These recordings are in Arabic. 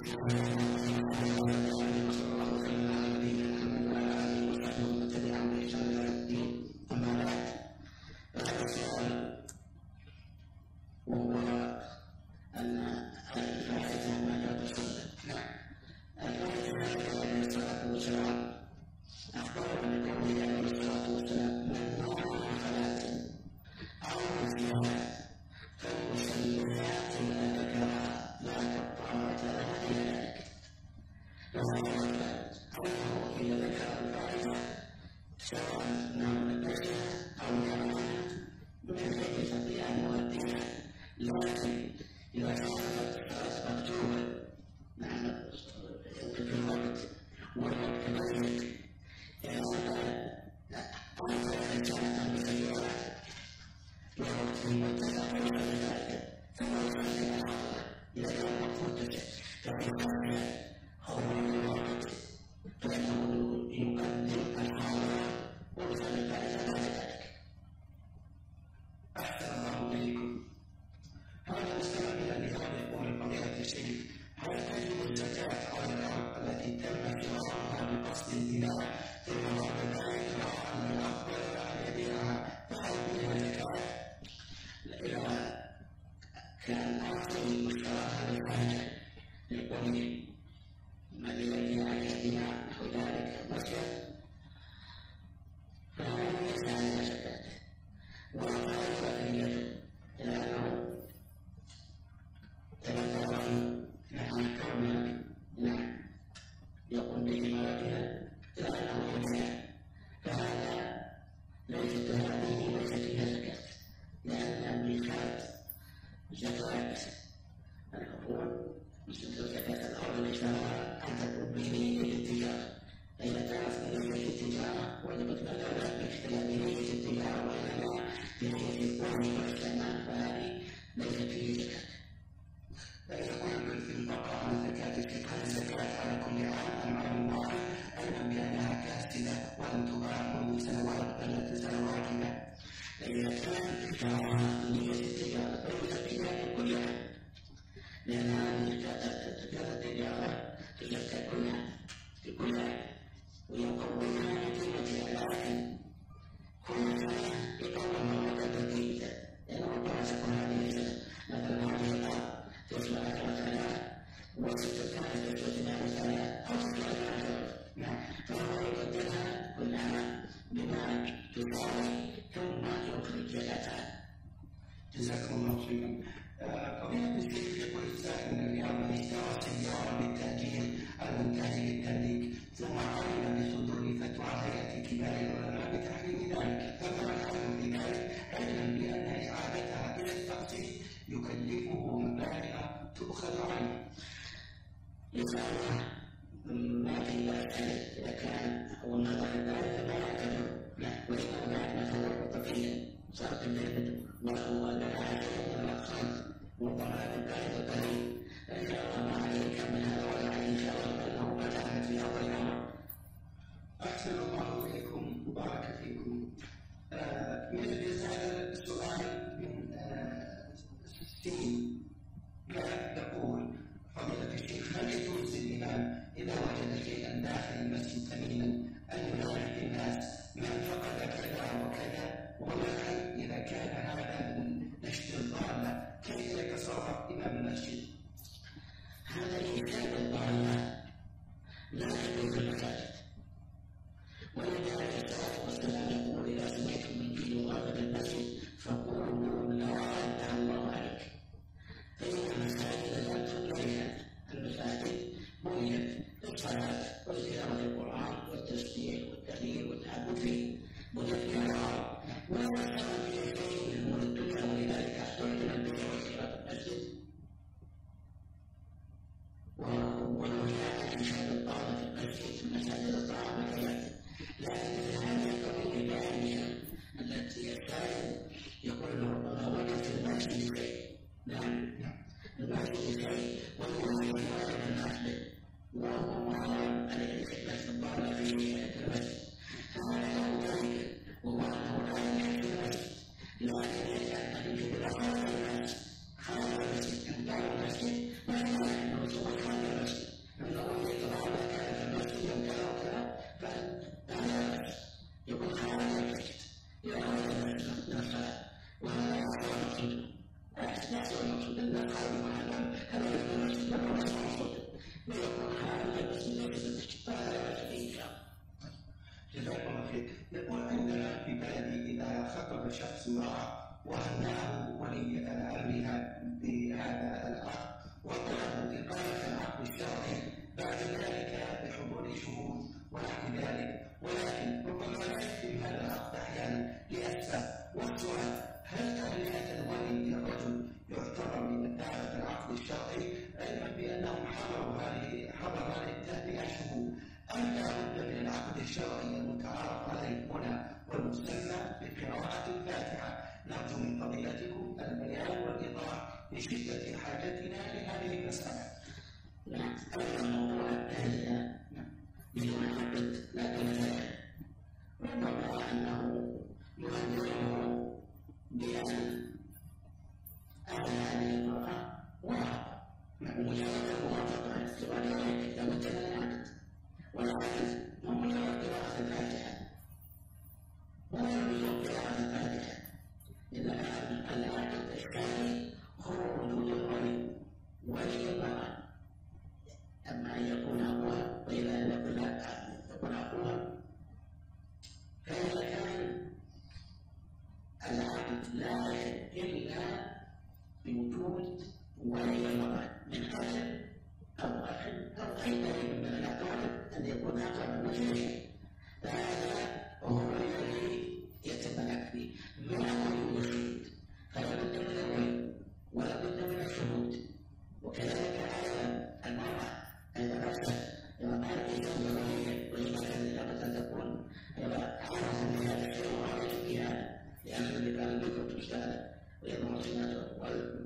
جزاكم الله خيرا. قضية الشيخ يقول السائل من الرياض من اشترى سيارة بالتأجيل أو منتهي التمليك ثم علم بصدور فتوى هيئة كبار العلماء بتحريم ذلك، فما الحكم في ذلك؟ علما بأن إعادتها إلى التقسيط يكلفه مبالغ تؤخذ عنه. ما في ذلك إذا كان هو النظر في ذلك لا يعتبر وإذا بعد ما تورط فيه صارت الجنة وهو لا ولا خالص وطلع البعيد القريب فإذا الله عليك من هذا ولا عليك وأنه فتحت في أول يوم. أحسن الله إليكم وبارك فيكم. يجب هذا السؤال من سين يقول: فضيلة الشيخ، هل يجوز للإمام إذا وجد شيئا داخل المسجد ثمينا أن ينوه الناس من فقد كذا وكذا، ولكن إذا كان هذا من نشر الضالة كيف يتصرف إمام المسجد؟ هذا الإنسان الضالة لا يجوز المساجد، ولذلك الصلاة والسلام يقول: إذا سمعتم من في مغادرة المسجد فقولوا لا فتح الله عليك. فإن المساجد لم تبنى، المساجد بنيت للصلاة وتلاوة القرآن والتسبيح والتهليل والتعبد فيه، بنيت للعرب ولا يشتغل في شيء من أمور الدنيا، ولذلك أحترم البيع وشراء المسجد. ولو كان إنشاء الطعام في المسجد مساجد الطعام كذلك، لكن هذه القضية الثانية التي يستعين يقول ربما وجد في المسجد شيء. نعم، المسجد شيء وهو يقال المسجد وهو محرم عليه خدمة الضالة في المسجد، فهذا هو ذلك، وهو أنه لا يحب المسجد، لكن يجب أن يجب الأخرى الناس خارج المسجد، أن دار المسجد ما يمكن أن يوصل خارج المسجد. شخص امرأة وأنه ولي أمرها بهذا العقد وطلبوا إقامة العقد الشرعي بعد ذلك بحضور شهود ونحو ذلك، ولكن ربما لا يتم هذا العقد أحيانا لأسباب. والسؤال: هل تهنئة الولي للرجل يعتبر من إقامة العقد الشرعي علما بأنهم حضر هذه التهنئة شهود، أم لا بد من العقد الشرعي المتعارف عليه هنا والمسمى بقراءة الفاتحة؟ نرجو من فضيلتكم البيان والإيضاح لشدة حاجتنا لهذه المسألة. نعم، الموضوع الثاني بدون عقد لا تنفع، ربما أنه يخبره بأن هذه المرأة واقع ومجرد موافقة على استواء ذلك لابد من العقد، والعقد هو مجرد قراءة الفاتحة ولا يجوز قراءة الفاتحة، إنما العقد الثاني هو وجود الولي ولي المرأة، أما أن يكون أبوها وإذا لم يكن أبوها فإذا كان العقد لا يحل إلا بوجود ولي المرأة من أجل أو أخ أو أي دليل من الأقارب أن يكون أقرب المسلمين، فهذا هو الذي يتم العقد من ولي الشهود، فلا بد من الولي ولا بد من الشهود. وكذلك أيضا المرأة أيضا نفسها إذا قالت الزوجة وليا ويمكن لابد أن تكون عرفت بهذا الشيء وعرفت بهذا، لأن اللي كان يكون تشتغل ويكون سنته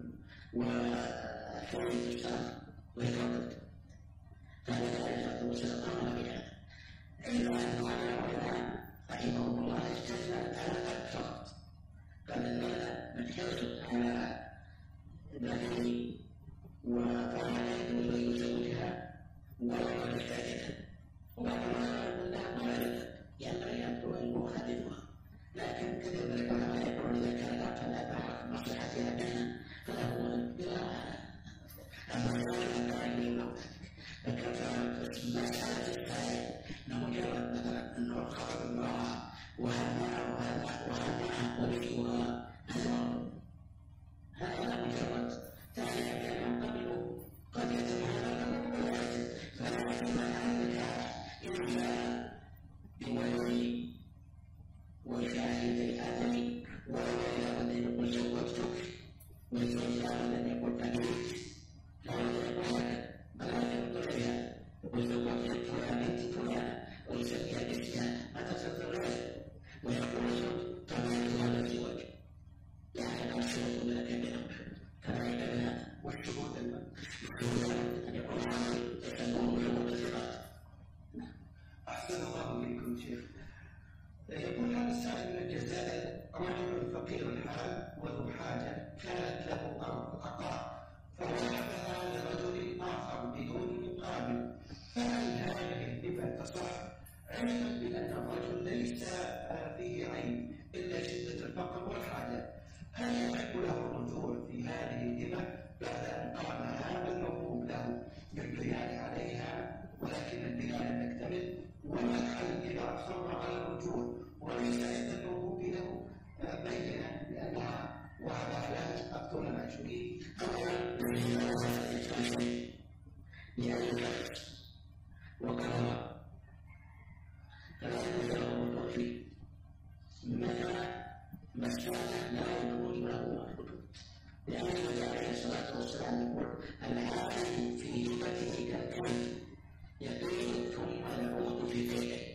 والحرية تشتغل ويفضل، فهذا لا يفضل وسيقام بها. إلا أن العلماء رحمهم الله استثنى على فقط، قال المرأة من حرصت على ابنته وفعلت وزوج زوجها ولو بالفائدة وقال الله ولد ينبغي أن يخالفها، لكن كذلك العلماء يقول إذا كان لا بعد مصلحتها بها فله القراءة. أما ذلك مسألة الثانية مجرد مثلا أنه خطب امرأة وهذا وليها هذا مجرد ثانية كان قبله قد يتمهل فلا يتم ذلك إلا بولي وشاهدي أبي وولي الذي يقول زوجتك والزوجة الذي يقول أبيك فهذا يقول بلا يقول فيها يقول زوجتك فلان بنت فلان ويسميها باسمها متى تتزوج ويقول الزوج تبعت هذا الزواج يعني الشهود من الكبيرة كذلك بها والشهود أن يكون عامل يسمونه شهود الثقات. أحسن الله إليكم شيخ. يقول هذا السائل من الجزائر: رجل فقير الحال وذو حاجة كانت له أرض عقار فوهبها لرجل آخر بدون مقابل، فهل هذه الهبة تصح علما بأن الرجل ليس فيه عين إلا شدة الفقر والحاجة؟ هل يحق له الرجوع في هذه الهبة بعد أن قام هذا الموهوب له بالبناء عليها ولكن البناء لم يكتمل؟ وما الحل إذا أصر على الرجوع وليس عند الموهوب له بينا بأنها وهبها له أبطل معشوقين؟ وقال فلا يجوز الرجوع فيه مثلا مسألة لا يجوز له الرجوع، لأن النبي عليه الصلاة والسلام يقول: العاقل في هبته كالكلب يقول ثم يعود في كيده.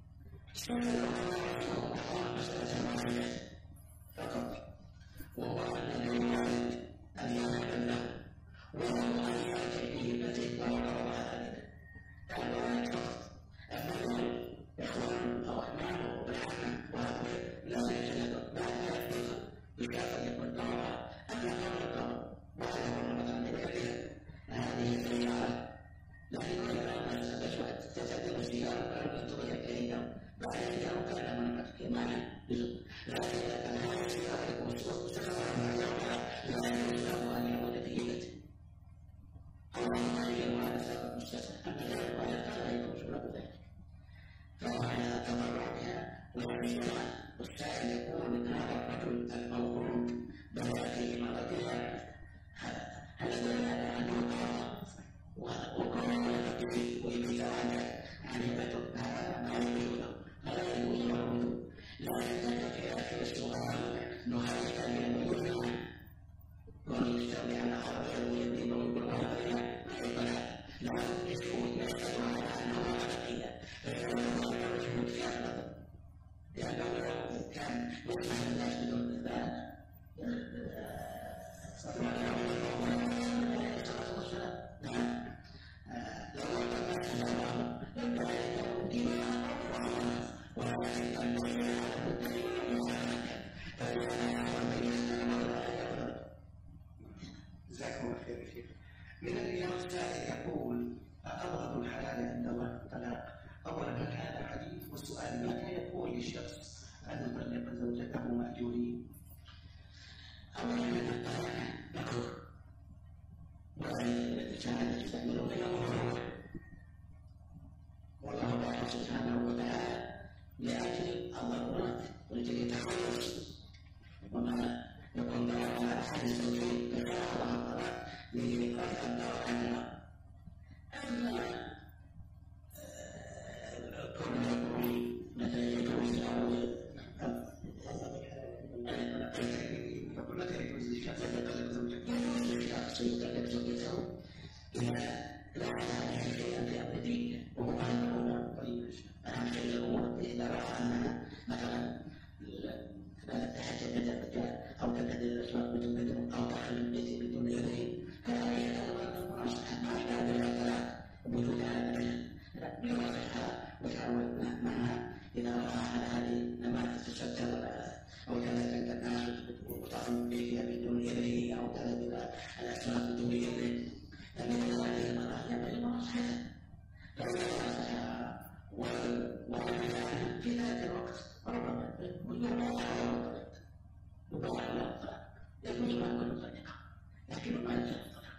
مسألة واحدة فقط، وهو الذي يريد أن يعمل له وهو أن يأتي بهبته ويقرأ ذلك كذلك فقط. أما إخوان أو أحمد بالحكم وهؤلاء لا يجلد بعد ذلك بكافة يكون دورها أما دورة وهذا مثلا بذلك هذه السيارة لكن كما تتعدل السيارة كانت تغير كريمة بعد ذلك كان من كمان لكن هذه السيارة يكون سكرها لا يجوز له أن يعود بهبته أو أن يعود مستثنى، أما ذلك ولا يجوز له ذلك، فهو على تضرع بها والسائل يقول إن هذا الرجل الموجود بدا في مرضها هل يدل على أنه قرض وقرض يفتي ويتعالى علمة ما يجوز له فلا يجوز له لا يزال في آخر السؤال نحرك اليمين ونستولي على أرض اليمين ويقول لا يكون يستوى على أنه عقيدة فإنه لا يجوز في أرض لأنه لو كان يسمح الناس بدون ذلك جزاكم الله خير يا شيخ. من اليوم السائل يقول أبغض الحلال عند الله الطلاق. أولا هل هذا حديث؟ والسؤال متى يقول للشخص أن يطلق زوجته مأجورين؟ أولا من الطلاق مكروه والرجال يستعملون يوم والله سبحانه وتعالى لأجل الضرورات ولكي يتخلص وما يكون ضرر على أحد الزوجين كفاره الطلاق لرفع الضرر عنها. أما كون يقول متى يجوز أو يقول متى يجوز للشخص أن يطلق زوجته؟ يجوز للشخص يطلق زوجته إذا لا يعلم شيئا في أمر دينه وهو أهم شيء الأمور إذا رأى أنها مثلا تحدد الرجال أو تبدل الأسواق بدون بدون أو دخل البيت بدون يدين فلا يتعلم ما أشبه بالطلاق وجود هذا الرجل يوافقها ويتعاون معها إذا رأى على هذه النماذج تتستر أو تنزل الناس وتعلم بيتها بدون يدين أو تنزل الأسواق بدون يدين لأن هذه المرأة ينبغي المرأة حسن في ذلك الوقت ربما يباح له الطلاق يجوز له أن يطلقها لكن ما يجوز الطلاق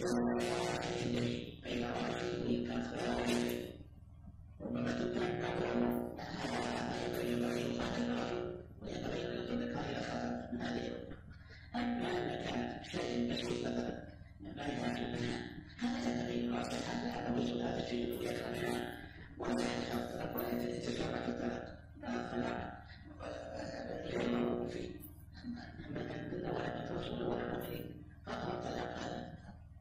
فإذا رأى فيه كان خياره ربما تطلق بعضهم هذا ينبغي الرجل وينبغي أن يطلقها إلى خطر من هذه الأمور. أما إذا كان شيء بسيط مثلا لا يفعل منها هذا ينبغي الراجح على وجود هذا الشيء ويدفع منها ولا يتطلق ولا يتجرع في الطلاق لا الطلاق غير مرغوب فيه ولا الرسول ولا المؤمنين فهو الطلاق هذا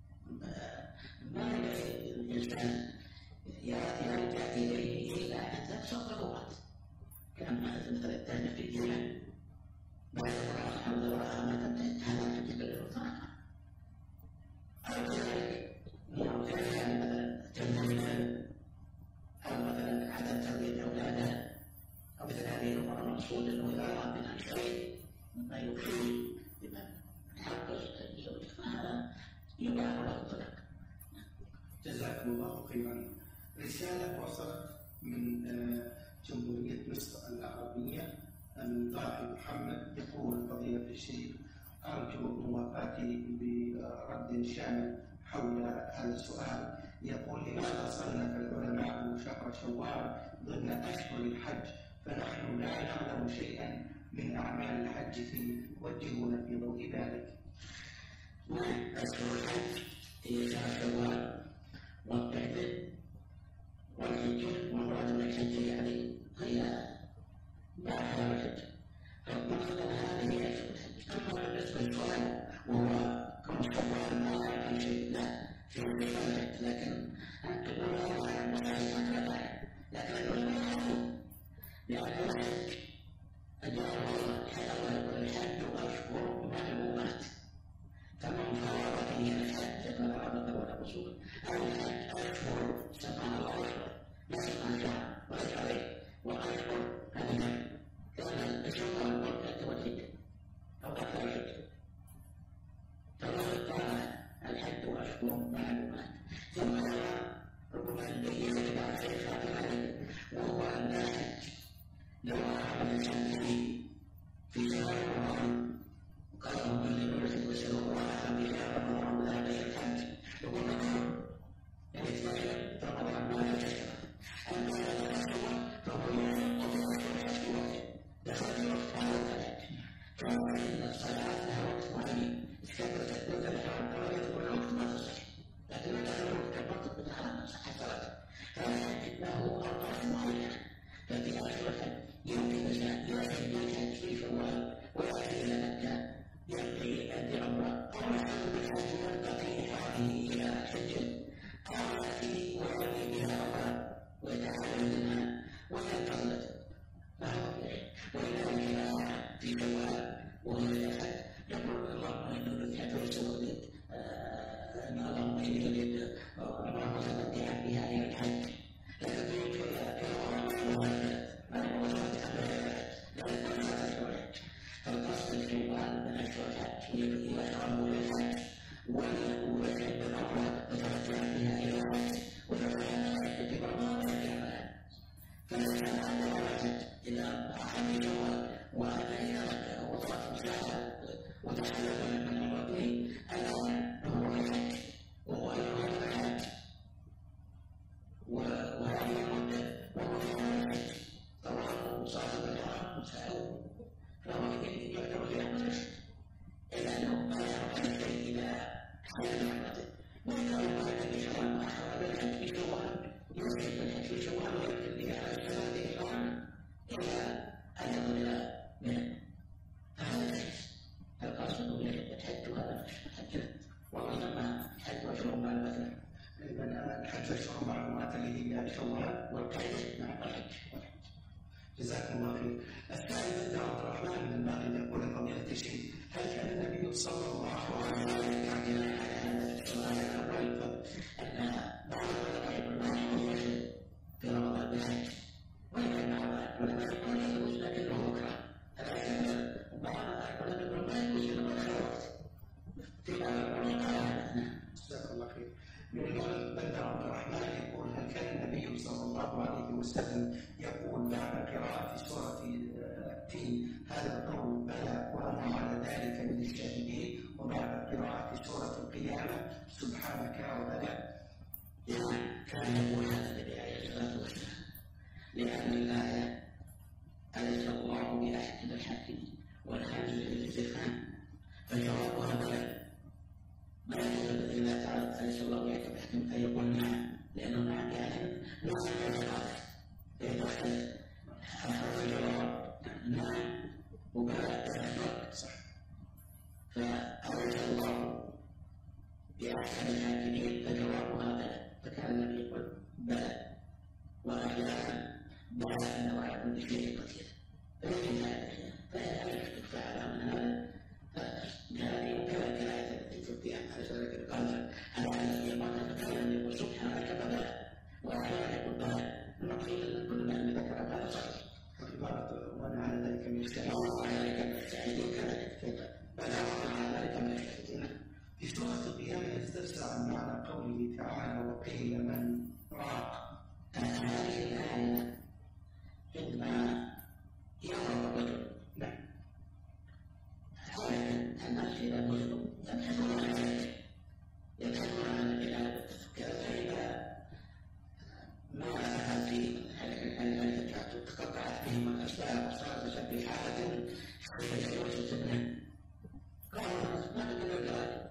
ما ينبغي الإنسان يرجع إليه إلا عند صدرات كما مثل الثاني في الجنة بعد الله سبحانه وتعالى ما تنتهي هذا يجب الطلاق أو ذلك مثلا تنمية أو مثلا عدم تربية أولادها أو تدابير أمر مقصود الوزارة من الشيء ما يفيد بما حق الزوج فهذا يباح له الطلاق. جزاكم الله خيرا. رسالة وصلت من جمهورية مصر العربية من طه محمد يقول فضيلة الشيخ أرجو موافاتي برد شامل حول هذا السؤال. يقول لماذا صنف العلماء شهر شوال ضمن أشهر الحج فنحن لا نعلم شيئا من أعمال الحج فيه؟ وجهونا في ضوء ذلك. أشهر الحج هي شهر شوال والقعدة والحجة ومراد الحج يعني هي بعد الحج فالمقصد هذه أشهر الحج. أما بالنسبة للصلاة وهو كم شوال ما يعلم شيء لا في الصلاة لكن أن تقول الله على المصالح لكن العلماء لأن الحج الحج أشهر معلومات فمن فرض فيها الحج فلا ربط ولا وصول أو الحج أشهر سبحان الله لا سبحان شهر ولا شهرين وأشهر هذه كان الشهر والبركة والحج أو أكثر الحج فالله تعالى الحج أشهر معلومات ثم ربما البين بعد ذلك وهو أن الحج لو أعلم الإنسان في شهر رمضان قال ربنا لنرسل وسلم الله على شهر رمضان ذهب إلى الحج يقول مكروه يعني في رمضان ما يتشرع أما هذا الأشهر فهو يوم وهذه المدة وهو في هذا طبعا صاحب الحرم سأله فهو يعتبر في أحمد إلا أنه ما يعرف إلى حال رحمته ويقال هذا بشوال ما حول الحج بشوال يوجد الحج بشوال ويكتب به على الصلاة الحرم إلى أن يضل منه فهذا ليس القصد أنه الحج وهذا الحج والله لما الحج وشرب معلومات الحج وشرب معلومات اللي هي شوال والقيد مع الحج جزاكم الله خير. السائل عبد الرحمن بن المغرب يقول فضيلة الشيخ هل كان النبي صلى الله عليه وسلم يعلم على السؤال الأول أن بعض العلماء يجب في رمضان بالحج ولكن بعض العلماء يقول يجوز لكنه مكره وبعض العلماء يقول لا يجوز لكنه مكره في بعض العلماء جزاكم الله خير. يقول بندر عبد الرحمن يقول هل كان النبي صلى الله عليه وسلم يقول بعد قراءة سورة التين هذا القول بلى وأنا على ذلك من الشاهدين وبعد قراءة سورة القيامة سبحانك وبلى؟ يعني كان يقول هذا النبي عليه الصلاة والسلام لأن الآية أليس الله بأحكم الحاكمين والحمد للاستفهام فجوابها بلى ما يقول الذي لا تعرف أليس الله بأحكم أن يقول نعم لأنه نعم يعني لا يعرف يدخل حرف الجواب نعم وبلى صح فأليس الله بأحكم الحاكمين فجوابها بلى فكان النبي يقول بلى وأحيانا بلى أنه على كل شيء قدير فلكن هذا فإذا لم تفعل من هذا فهذه وكذلك الآية التي في القيامة على ذلك قال الذي يقول فكان يقول سبحانك بلى وأحيانا يقول بلى نقول كل من ذكر هذا صحيح وأنا على ذلك من الشاهدين وعلى ذلك من الشاهدين كذلك بلى وعلى ذلك من الشاهدين في سورة القيامة يستفسر عن معنى قوله تعالى وقيل من راق. هذه الآية عندما يرى الرجل الناس إذا وجدوا يبحثون عن العلاج فإذا ما لها في الحياة تقطعت بهم الأسباب وصارت مسبحات فيجوز منه قالوا ما نقول العلاج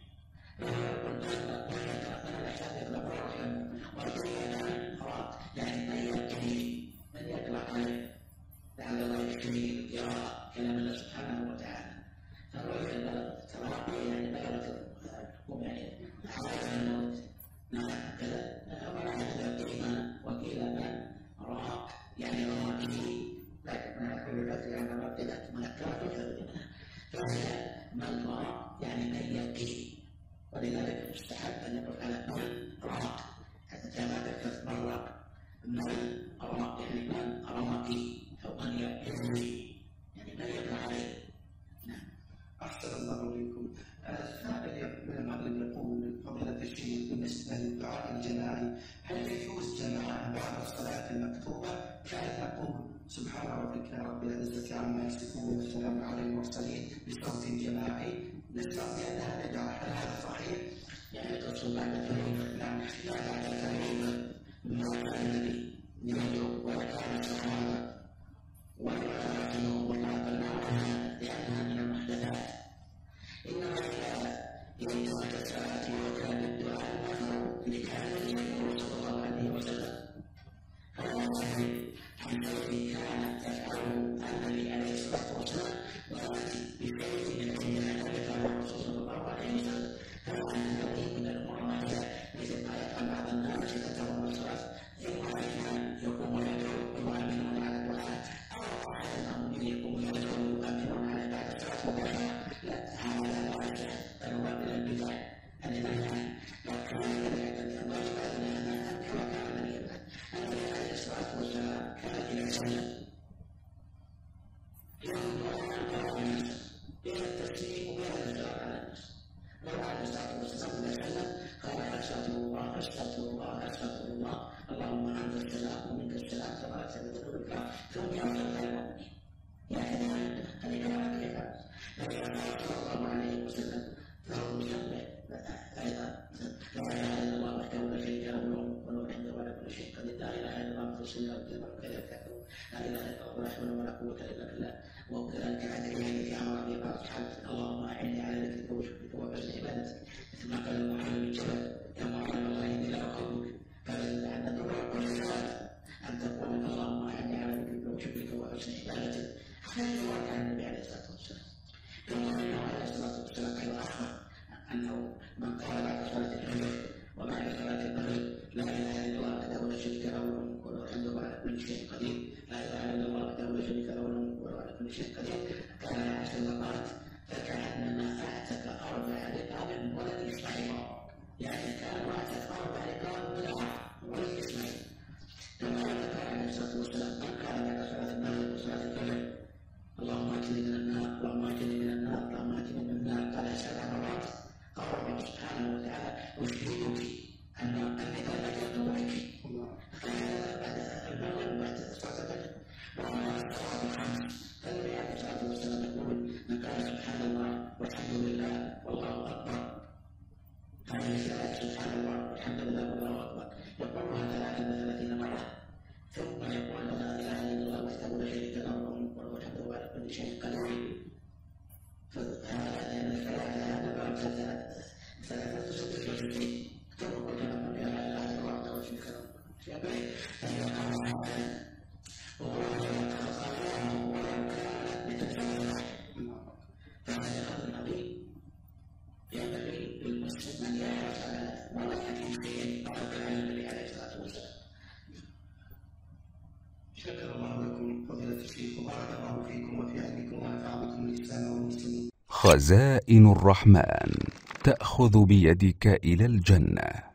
يعني من يقرأ عليه لعل الله يشتري القراءة كلام الله سبحانه وتعالى فالرؤية البلد تراقي يعني بلد يعني حوالي الموت نعم كذا ولا هذا الإيمان وقيل من راق يعني راقي لكن ما يقول لك يعني ربنا منكرة فهي من راق يعني من يقي ولذلك مستحب أن يقول على من راق حتى كما ذكرت من راق من راق يعني من راقي أو من يقي يعني من يقع عليه. أحسن الله إليكم. السائل من المغرب يقول فضيلة الشيخ بالنسبة للدعاء الجماعي هل يجوز جماعة بعد الصلاة المكتوبة كأن نقول سبحان ربك رب العزة عما يصفون والسلام على المرسلين بصوت جماعي نسمع بأنها بدعة هل هذا صحيح؟ يعني تصل بعد الفريق نعم لا بعد الفريق ما كان النبي يدعو ولا كان الصحابة ولا كانوا ولا لأنها من المحدثات إنما هي المحدثات وكان الدعاء المشروع لكان النبي صلى الله عليه وسلم فهو صحيح الذي كان يفعله النبي عليه الصلاة والسلام ويأتي بفعل الذي يفعله الرسول صلى الله عليه وسلم كما أن الذي من المعاملات مثل ما يفعل بعض الناس يتبعون الصلاة إما يقوم يدعو ويؤمنون على الدعاء أو أحد يقوم يدعو ويؤمنون على بعد الصلاة والدعاء لا هذا لا يجوز بل هو من البدع التي وكان الذي الواجب علينا كما كان النبي النبي عليه الصلاة والسلام كان يصلي بين التسليم وبين الإجراء على الناس لو عليه الصلاة والسلام قال أستغفر الله أستغفر الله أستغفر الله اللهم أنت السلام ومنك السلام تبارك وتعالى ثم يغفر المؤمنين يعني هذه كلام كثيرة لكن صلى الله عليه وسلم فهو يسمى أيضا لا إله إلا الله وحده لا شريك له وله الحمد وله كل المسلمين والجماعة وكذلك لا إله إلا الله ولا حول ولا قوة إلا بالله. وكذلك عند الحديث عن ربي بعض الحدث اللهم أعني على ذكرك وشكرك وحسن عبادتك مثل ما قال محمد بن جبل يا معلم الله إني لأحبك فبلغ عن الدعاء والصلاة أن تقول اللهم أعني على ذكرك وشكرك وحسن عبادتك حتى يورد عن النبي عليه الصلاة والسلام. كما أنه عليه الصلاة والسلام قال أخبر أنه من قال بعد صلاة الفجر وبعد صلاة المغرب لا إله إلا الله وحده لا شريك له عنده على كل شيء قدير لا إله إلا الله وحده لا شريك له على كل شيء قدير كان أحسن وقالت فكأنما أعتق 4 رقاب من ولد إسماعيل يعني كان أعتق 4 رقاب من ولد إسماعيل. كما ذكر عليه الصلاة والسلام من قال بعد صلاة المغرب وصلاة الفجر اللهم أجرني من النار اللهم أجرني من النار اللهم أجرني من النار قال 7 مرات قال الله سبحانه وتعالى أشهدك أني قد أجرت معك بعد المغرب بعد صلاة الفجر وأما الصلاة الخمس فالنبي عليه الصلاة والسلام يقول من قال سبحان الله والحمد لله والله أكبر هذه الآية سبحان الله والحمد لله والله أكبر يقولها 33 مرة ثم يقول لا إله إلا الله وحده لا شريك له وحده على كل شيء قدير. فهذا باب 63 ثم قلت لهم لا إله إلا الله وحده لا شريك له فهذا النبي ينبغي للمسلم أن يحرص على مواقف الدين وحكم النبي عليه الصلاة والسلام. شكر الله لكم فضيلة الشيخ وبارك الله فيكم وفي علمكم ونفع بكم الإسلام والمسلمين. خزائن الرحمن تأخذ بيدك إلى الجنة.